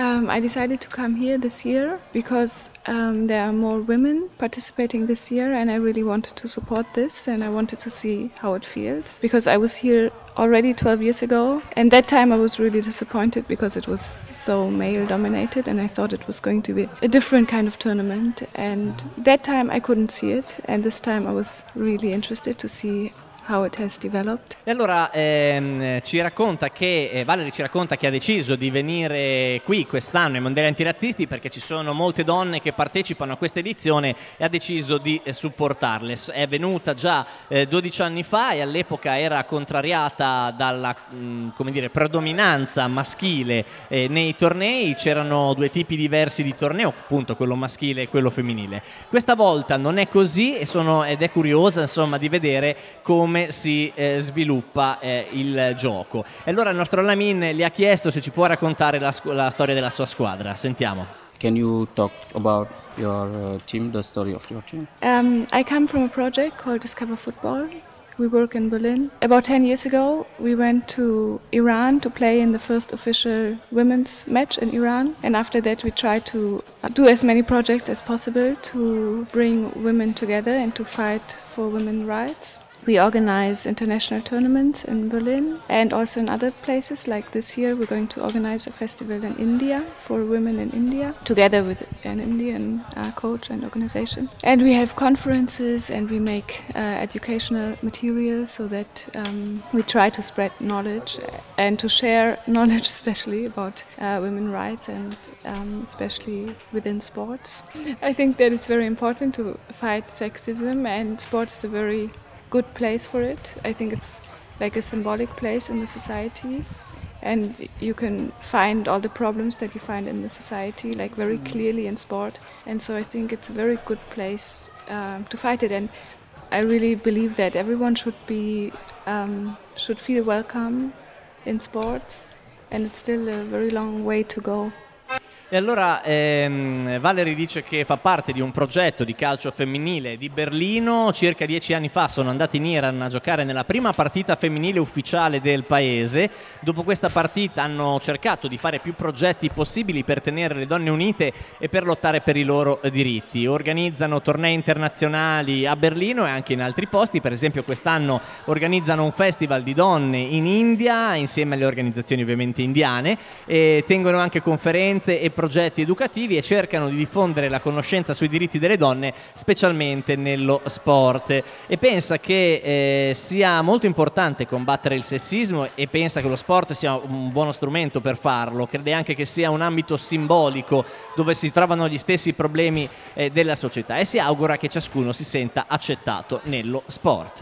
I decided to come here this year because there are more women participating this year, and I really wanted to support this, and I wanted to see how it feels, because I was here already 12 years ago, and that time I was really disappointed because it was so male dominated, and I thought it was going to be a different kind of tournament, and that time I couldn't see it, and this time I was really interested to see how it has developed. E allora ci racconta che Valerie ci racconta che ha deciso di venire qui quest'anno ai Mondiali Antirazzisti perché ci sono molte donne che partecipano a questa edizione e ha deciso di supportarle. È venuta già 12 anni fa e all'epoca era contrariata dalla predominanza maschile nei tornei. C'erano due tipi diversi di torneo, appunto quello maschile e quello femminile. Questa volta non è così ed è curiosa insomma di vedere come si sviluppa il gioco. E allora il nostro Lamin le ha chiesto se ci può raccontare la storia della sua squadra. Sentiamo. Can you talk about your team, the story of your team? I come from a project called Discover Football. We work in Berlin. About 10 years ago, we went to Iran to play in the first official women's match in Iran. And after that, we tried to do as many projects as possible to bring women together and to fight for women's rights. We organize international tournaments in Berlin and also in other places. Like this year, we're going to organize a festival in India for women in India, together with an Indian coach and organization. And we have conferences and we make educational materials so that we try to spread knowledge and to share knowledge, especially about women's rights and especially within sports. I think that it's very important to fight sexism, and sport is a very good place for it. I think it's like a symbolic place in the society, and you can find all the problems that you find in the society like very clearly in sport, and so I think it's a very good place to fight it, and I really believe that everyone should feel welcome in sports, and it's still a very long way to go. E allora Valerie dice che fa parte di un progetto di calcio femminile di Berlino. Circa 10 anni fa sono andati in Iran a giocare nella prima partita femminile ufficiale del paese. Dopo questa partita hanno cercato di fare più progetti possibili per tenere le donne unite e per lottare per i loro diritti. Organizzano tornei internazionali a Berlino e anche in altri posti. Per esempio quest'anno organizzano un festival di donne in India insieme alle organizzazioni ovviamente indiane, e tengono anche conferenze e progetti educativi e cercano di diffondere la conoscenza sui diritti delle donne, specialmente nello sport, e pensa che sia molto importante combattere il sessismo, e pensa che lo sport sia un buono strumento per farlo. Crede anche che sia un ambito simbolico dove si trovano gli stessi problemi della società, e si augura che ciascuno si senta accettato nello sport.